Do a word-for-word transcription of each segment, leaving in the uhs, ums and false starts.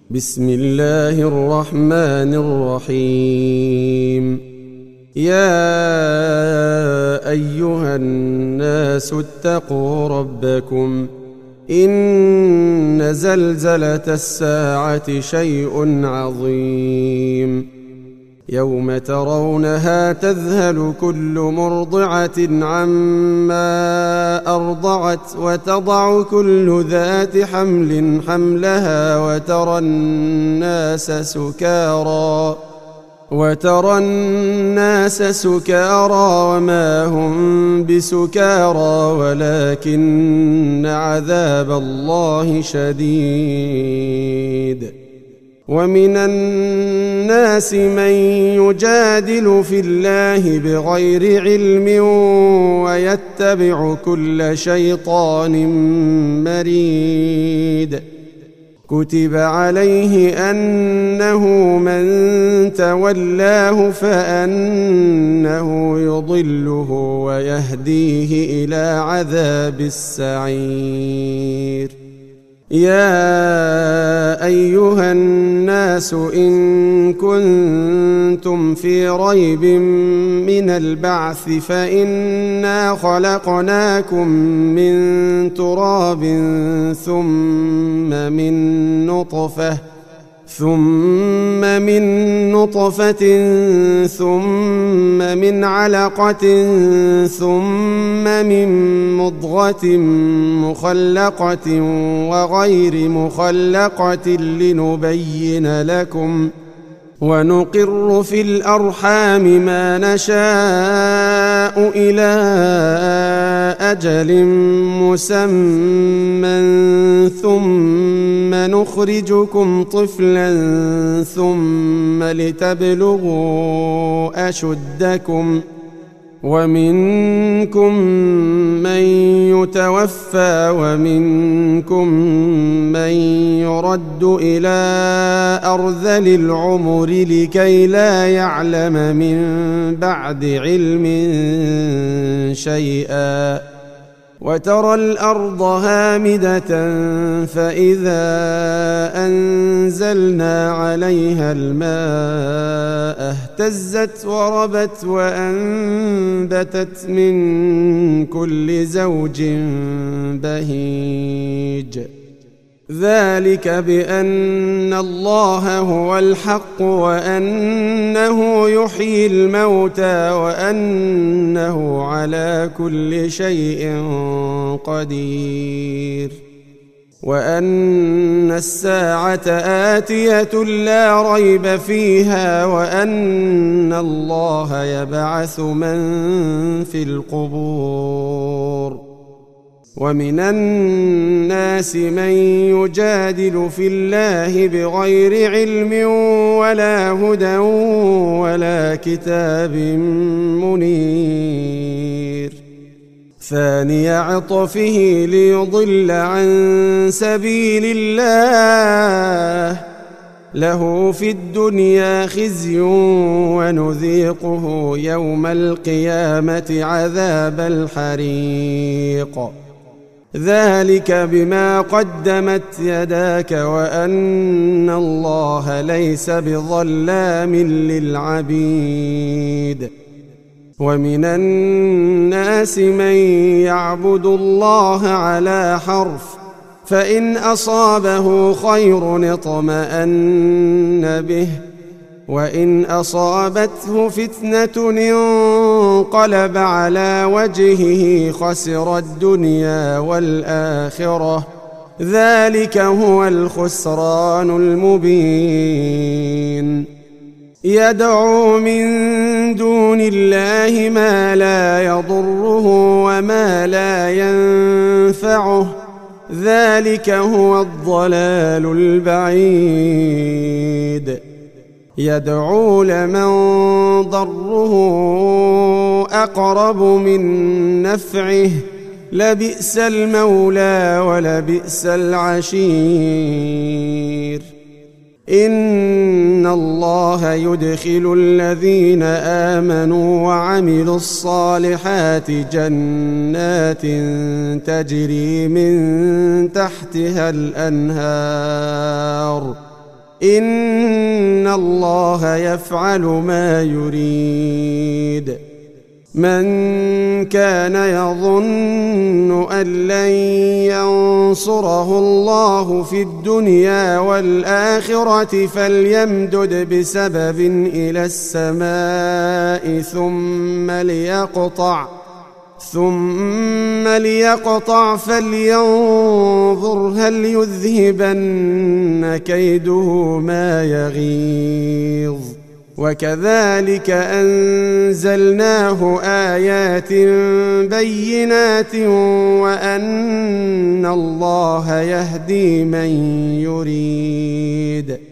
بسم الله الرحمن الرحيم. يا أيها الناس اتقوا ربكم إن زلزلة الساعة شيء عظيم يوم ترونها تذهل كل مرضعة عما أرضعت وتضع كل ذات حمل حملها وترى الناس سكارى وترى الناس سكارى وما هم بسكارى ولكن عذاب الله شديد. ومن الناس من يجادل في الله بغير علم ويتبع كل شيطان مريد. كتب عليه أنه من تولاه فأنه يضله ويهديه إلى عذاب السعير. يا أيها الناس إن كنتم في ريب من البعث فإنا خلقناكم من تراب ثم من نطفة ثم من نطفة ثم من علقة ثم من مضغة مخلقة وغير مخلقة لنبين لكم ونقر في الأرحام ما نشاء إلى أجل مسمى ثم نخرجكم طفلا ثم لتبلغوا أشدكم ومنكم من يتوفى ومنكم من يرد إلى أرذل العمر لكي لا يعلم من بعد علم شيئا. وترى الأرض هامدة فإذا أنزلنا عليها الماء اهتزت وربت وأنبتت من كل زوج بهيج. ذلك بأن الله هو الحق وأنه يحيي الموتى وأنه على كل شيء قدير وأن الساعة آتية لا ريب فيها وأن الله يبعث من في القبور. ومن الناس من يجادل في الله بغير علم ولا هدى ولا كتاب منير. ثاني عطفه ليضل عن سبيل الله له في الدنيا خزي ونذيقه يوم القيامة عذاب الحريق. ذلك بما قدمت يداك وأن الله ليس بظلام للعبيد. ومن الناس من يعبد الله على حرف فإن أصابه خير اطمأن به وإن أصابته فتنة انقلب على وجهه خسر الدنيا والآخرة. ذلك هو الخسران المبين. يدعو من دون الله ما لا يضره وما لا ينفعه ذلك هو الضلال البعيد. يدعو لمن ضره أقرب من نفعه لبئس المولى ولبئس العشير. إن الله يدخل الذين آمنوا وعملوا الصالحات جنات تجري من تحتها الأنهار إن الله يفعل ما يريد. من كان يظن أن لن ينصره الله في الدنيا والآخرة فليمدد بسبب إلى السماء ثم ليقطع ثم ليقطع فلينظر هل يذهبن كيده ما يغيظ. وكذلك أنزلناه آيات بينات وأن الله يهدي من يريد.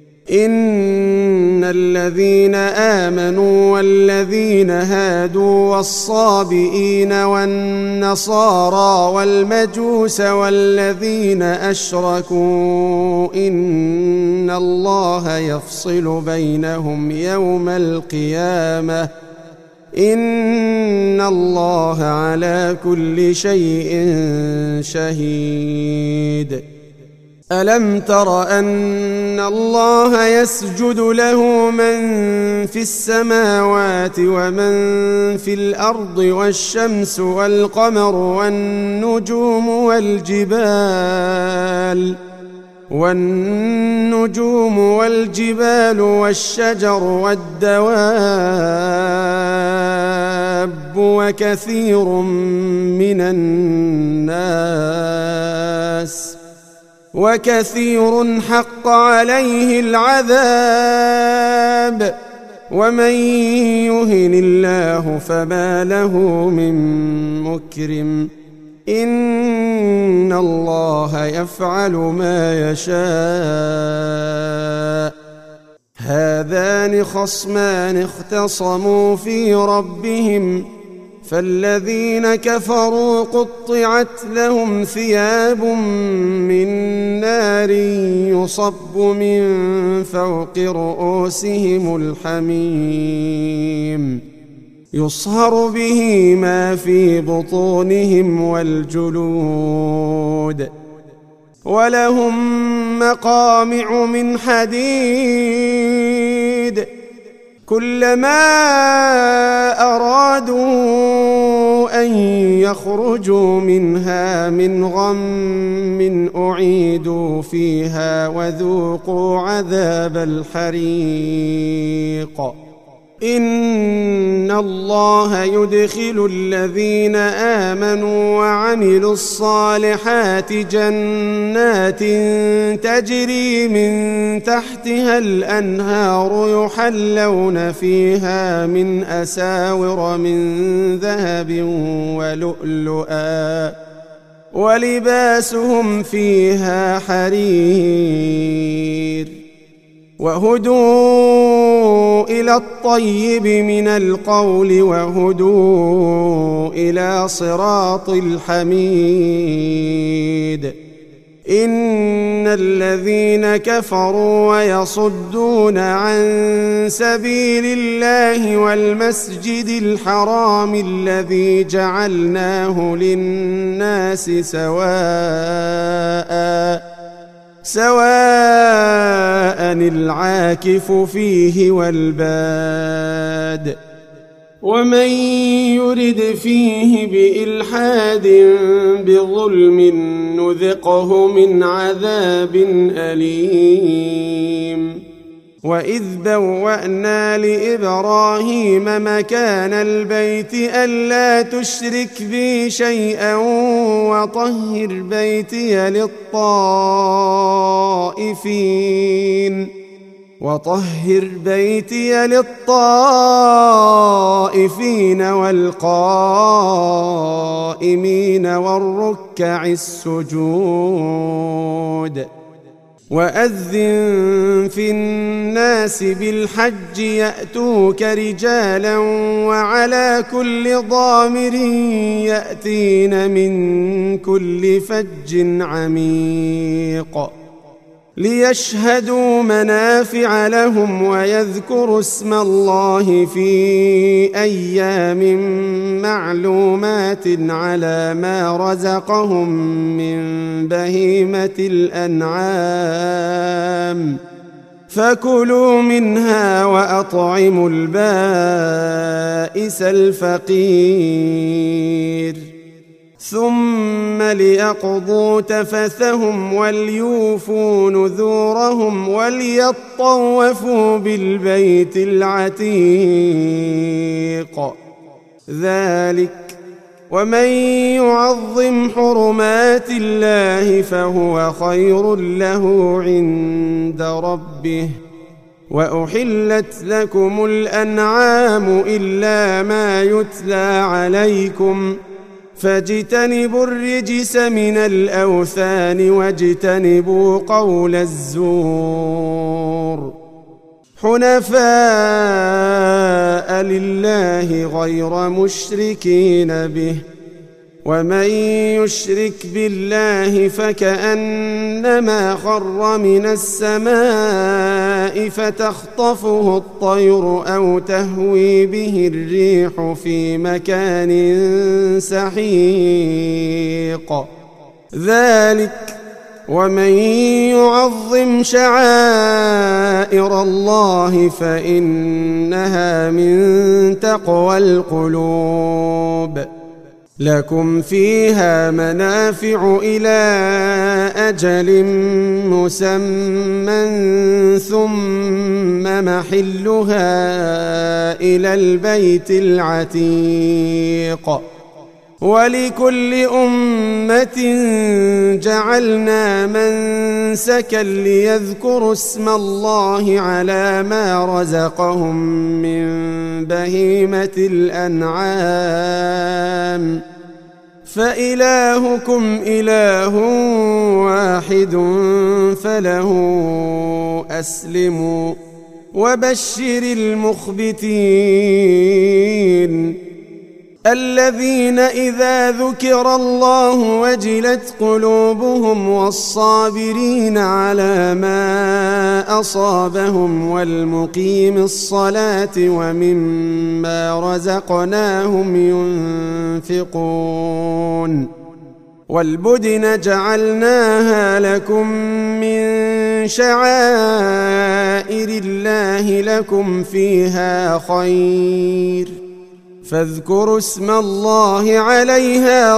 إن الذين آمنوا والذين هادوا والصابئين والنصارى والمجوس والذين أشركوا إن الله يفصل بينهم يوم القيامة إن الله على كل شيء شهيد. ألم تر أن الله يسجد له من في السماوات ومن في الأرض والشمس والقمر والنجوم والجبال والنجوم والجبال والشجر والدواب وكثير من الناس وكثير حق عليه العذاب ومن يهن الله فما له من مكرم. إن الله يفعل ما يشاء. هذان خصمان اختصموا في ربهم فالذين كفروا قطعت لهم ثياب من نار يصب من فوق رؤوسهم الحميم يصهر به ما في بطونهم والجلود ولهم مقامع من حديد كلما أرادوا أن يخرجوا منها من غم أعيدوا فيها وذوقوا عذاب الحريق. إن الله يدخل الذين آمنوا وعملوا الصالحات جنات تجري من تحتها الأنهار يحلون فيها من أساور من ذهب ولؤلؤا ولباسهم فيها حرير وهدوا إلى الطيب من القول وهدوا إلى صراط الحميد. إن الذين كفروا ويصدون عن سبيل الله والمسجد الحرام الذي جعلناه للناس سواء سواء العاكف فيه والباد ومن يرد فيه بإلحاد بظلم نذقه من عذاب أليم. وإذ بوأنا لإبراهيم مكان البيت ألا تشرك بي شيئا وطهر بيتي للطائفين وطهر بيتي للطائفين والقائمين والركع السجود. وأذن في الناس بالحج يأتوك رجالا وعلى كل ضامر يأتين من كل فج عميق ليشهدوا منافع لهم ويذكروا اسم الله في أيام معلومات على ما رزقهم من بهيمة الأنعام فكلوا منها وأطعموا البائس الفقير ثم ليقضوا تفثهم وليوفوا نذورهم وليطوفوا بالبيت العتيق ذلك ومن يعظم حرمات الله فهو خير له عند ربه وأحلت لكم الأنعام إلا ما يتلى عليكم فاجتنبوا الرجس من الأوثان واجتنبوا قول الزور حنفاء لله غير مشركين به ومن يشرك بالله فكأنما خر من السماء فتخطفه الطير أو تهوي به الريح في مكان سحيق ذلك ومن يعظم شعائر الله فإنها من تقوى القلوب لكم فيها منافع إلى أجل مسمى ثم محلها إلى البيت العتيق ولكل أمة جعلنا منسكا ليذكروا اسم الله على ما رزقهم من بهيمة الأنعام فإلهكم إله واحد فله أسلموا وبشر المخبتين الذين إذا ذكر الله وجلت قلوبهم والصابرين على ما أصابهم والمقيم الصلاة ومما رزقناهم ينفقون والبدن جعلناها لكم من شعائر الله لكم فيها خير فاذكروا اسم الله عليها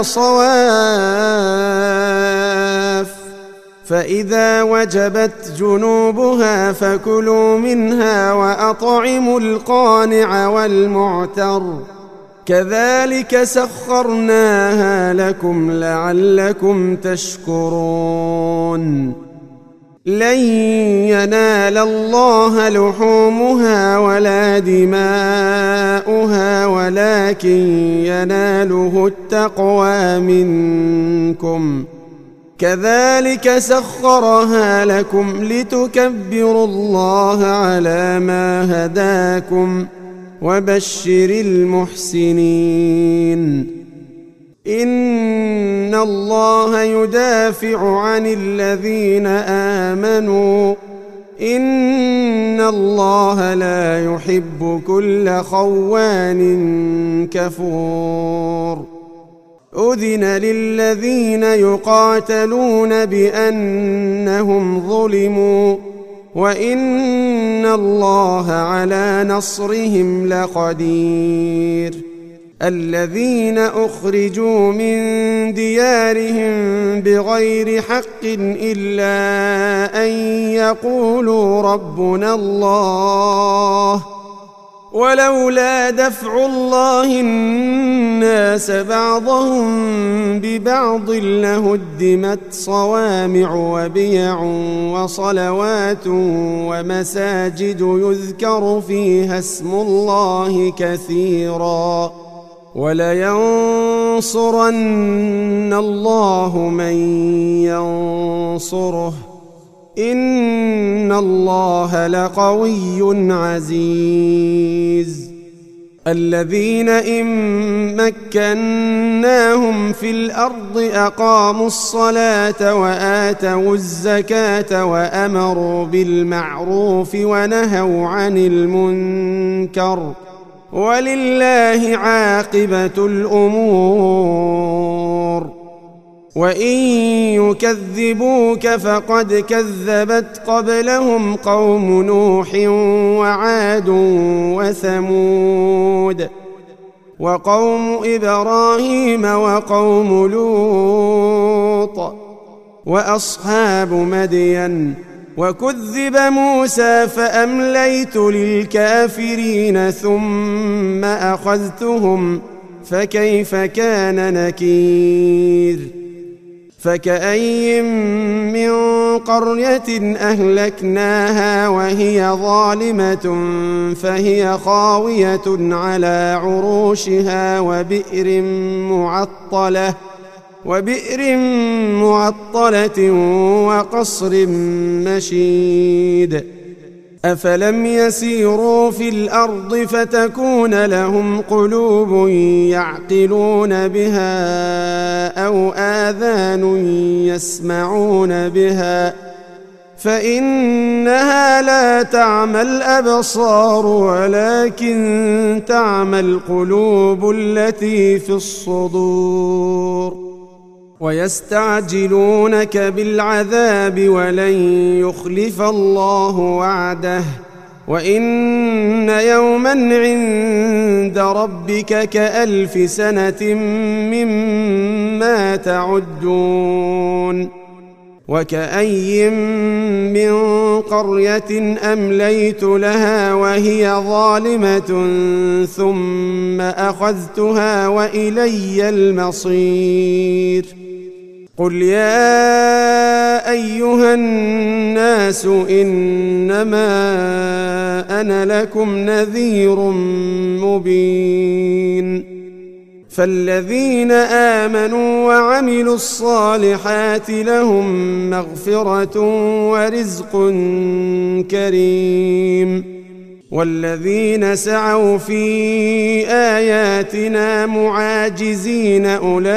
صواف فإذا وجبت جنوبها فكلوا منها وأطعموا القانع والمعتر كذلك سخرناها لكم لعلكم تشكرون لن ينال الله لحومها ولا دماؤها ولكن يناله التقوى منكم كذلك سخرها لكم لتكبروا الله على ما هداكم وبشر المحسنين إن الله يدافع عن الذين آمنوا إن الله لا يحب كل خوان كفور أذن للذين يقاتلون بأنهم ظلموا وإن الله على نصرهم لقدير الذين أخرجوا من ديارهم بغير حق إلا أن يقولوا ربنا الله ولولا دفع الله الناس بعضهم ببعض لهدمت صوامع وبيع وصلوات ومساجد يذكر فيها اسم الله كثيرا ولينصرن الله من ينصره إن الله لقوي عزيز الذين إن مكناهم في الأرض أقاموا الصلاة وآتوا الزكاة وأمروا بالمعروف ونهوا عن المنكر ولله عاقبة الأمور وإن يكذبوك فقد كذبت قبلهم قوم نوح وعاد وثمود وقوم إبراهيم وقوم لوط وأصحاب مدين وكذب موسى فأمليت للكافرين ثم أخذتهم فكيف كان نكير فكأي من قرية أهلكناها وهي ظالمة فهي خاوية على عروشها وبئر معطلة وبئر معطلة وقصر مشيد أفلم يسيروا في الأرض فتكون لهم قلوب يعقلون بها أو آذان يسمعون بها فإنها لا تعمى الأبصار ولكن تعمى القلوب التي في الصدور ويستعجلونك بالعذاب ولن يخلف الله وعده وإن يوما عند ربك كألف سنة مما تعدون وكأي من قرية أمليت لها وهي ظالمة ثم أخذتها وإلي المصير قل يا أيها الناس إنما أنا لكم نذير مبين فالذين آمنوا وعملوا الصالحات لهم مغفرة ورزق كريم والذين سعوا في آياتنا معاجزين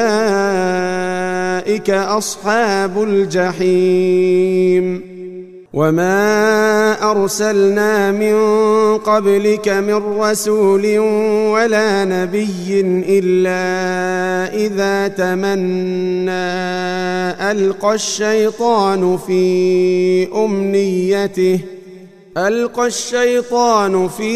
أولئك أصحاب الجحيم وما أرسلنا من قبلك من رسول ولا نبي إلا إذا تمنى ألقى الشيطان في أمنيته ألقى الشيطان في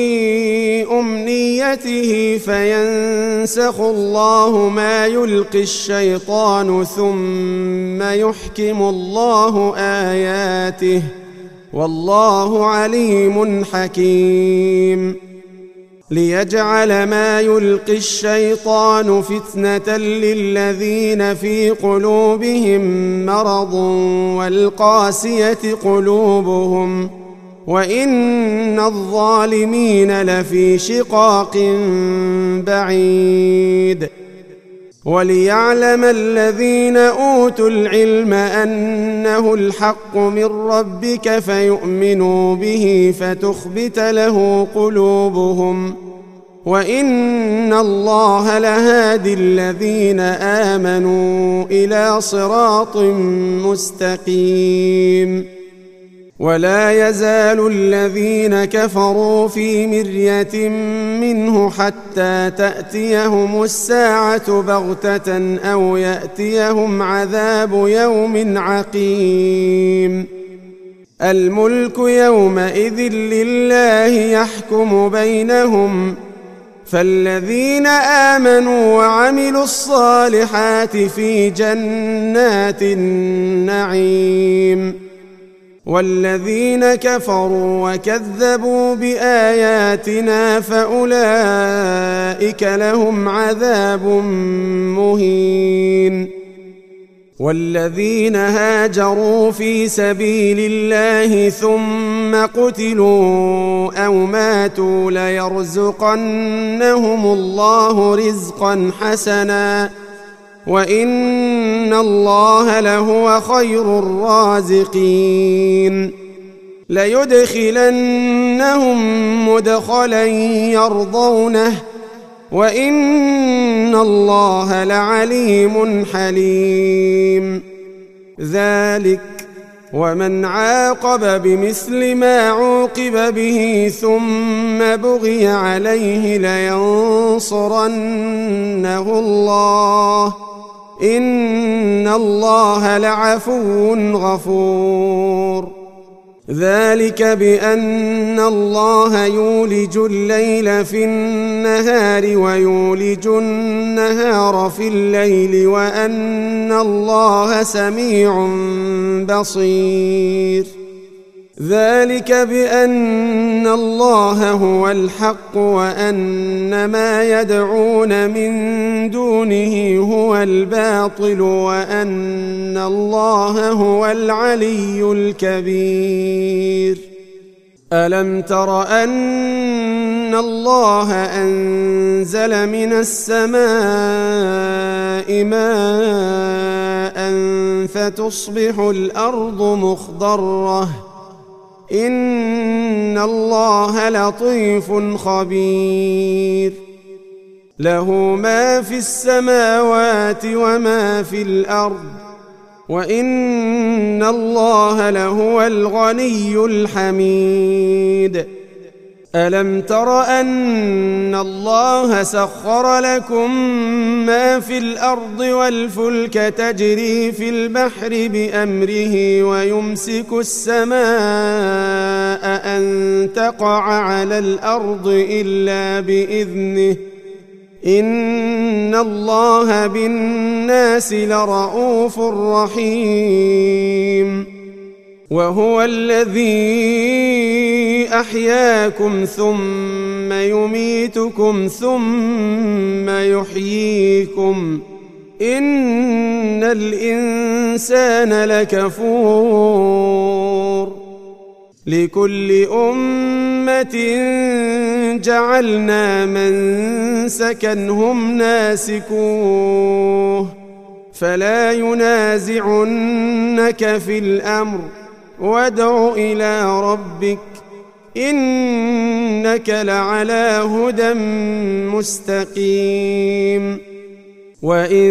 أمنيته فينسخ الله ما يلقي الشيطان ثم يحكم الله آياته والله عليم حكيم ليجعل ما يلقي الشيطان فتنة للذين في قلوبهم مرض والقاسية قلوبهم وإن الظالمين لفي شقاق بعيد وليعلم الذين أوتوا العلم أنه الحق من ربك فيؤمنوا به فتخبت له قلوبهم وإن الله لهادي الذين آمنوا إلى صراط مستقيم ولا يزال الذين كفروا في مرية منه حتى تأتيهم الساعة بغتة أو يأتيهم عذاب يوم عقيم الملك يومئذ لله يحكم بينهم فالذين آمنوا وعملوا الصالحات في جنات النعيم والذين كفروا وكذبوا بآياتنا فأولئك لهم عذاب مهين والذين هاجروا في سبيل الله ثم قتلوا أو ماتوا ليرزقنهم الله رزقا حسنا وإن الله لهو خير الرازقين ليدخلنهم مدخلا يرضونه وإن الله لعليم حليم ذلك ومن عاقب بمثل ما عوقب به ثم بغي عليه لينصرنه الله إن الله لعفو غفور. ذلك بأن الله يولج الليل في النهار ويولج النهار في الليل وأن الله سميع بصير. ذلك بأن الله هو الحق وأن ما يدعون من دونه هو الباطل وأن الله هو العلي الكبير. ألم تر أن الله أنزل من السماء ماء فتصبح الأرض مخضرة إن الله لطيف خبير. له ما في السماوات وما في الأرض وإن الله لهو الغني الحميد. ألم تر أن الله سخر لكم ما في الأرض والفلك تجري في البحر بأمره ويمسك السماء أن تقع على الأرض إلا بإذنه إن الله بالناس لرءوف رحيم. وهو الذي أحياكم ثم يميتكم ثم يحييكم إن الإنسان لكفور. لكل أمة جعلنا منسكا هم ناسكوه فلا ينازعنك في الأمر وادع إلى ربك إنك لعلى هدى مستقيم. وإن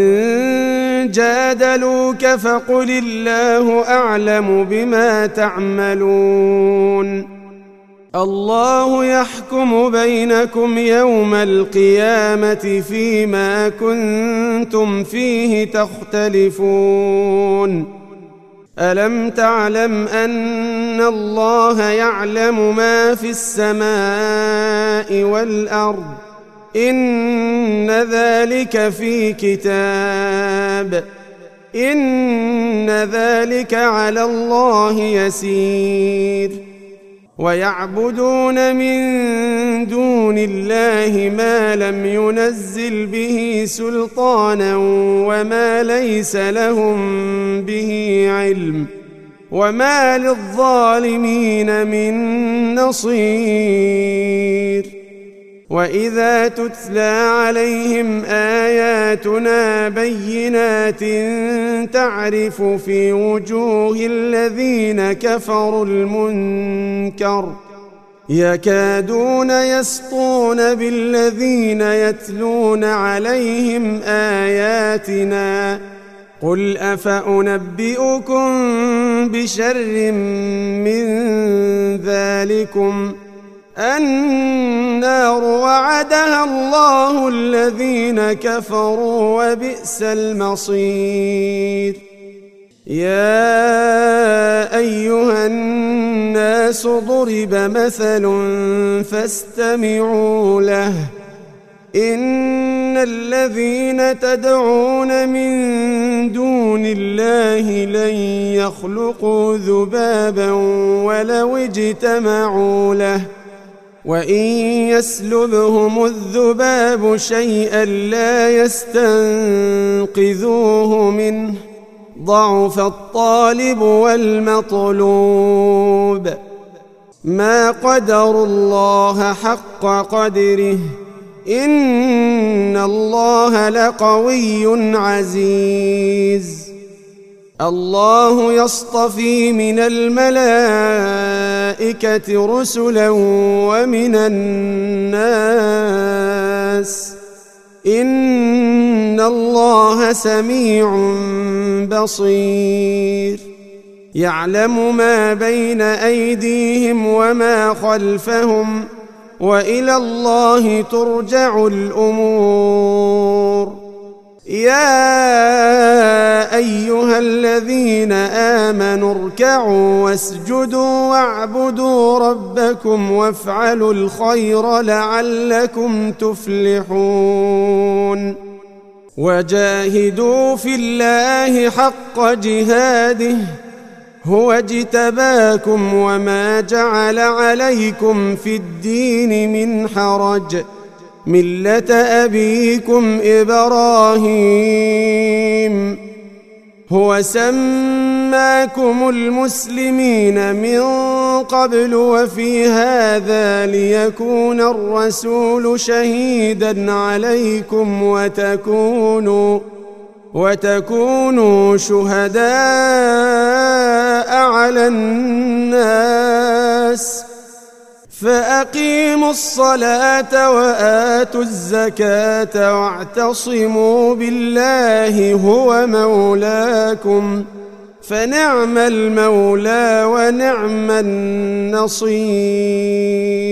جادلوك فقل الله أعلم بما تعملون. الله يحكم بينكم يوم القيامة فيما كنتم فيه تختلفون. ألم تعلم أن الله يعلم ما في السماء والأرض إن ذلك في كتاب إن ذلك على الله يسير. ويعبدون من دون الله ما لم ينزل به سلطانا وما ليس لهم به علم وما للظالمين من نصير. وإذا تتلى عليهم آياتنا بينات تعرف في وجوه الذين كفروا المنكر يكادون يسطون بالذين يتلون عليهم آياتنا قل أفأنبئكم بشر من ذلكم النار وعدها الله الذين كفروا وبئس المصير. يا أيها الناس ضرب مثل فاستمعوا له إن الذين تدعون من دون الله لن يخلقوا ذبابا ولو اجتمعوا له وإن يسلبهم الذباب شيئا لا يستنقذوه منه ضعف الطالب والمطلوب. ما قدروا الله حق قدره إن الله لقوي عزيز. الله يصطفي من الملائكة رسلا ومن الناس إن الله سميع بصير. يعلم ما بين أيديهم وما خلفهم وإلى الله ترجع الأمور. يا أيها الذين آمنوا اركعوا واسجدوا واعبدوا ربكم وافعلوا الخير لعلكم تفلحون وجاهدوا في الله حق جهاده هو اجتباكم وما جعل عليكم في الدين من حرج ملة أبيكم إبراهيم هو سماكم المسلمين من قبل وفي هذا ليكون الرسول شهيدا عليكم وتكونوا وتكونوا شهداء على الناس فأقيموا الصلاة وآتوا الزكاة واعتصموا بالله هو مولاكم فنعم المولى ونعم النصير.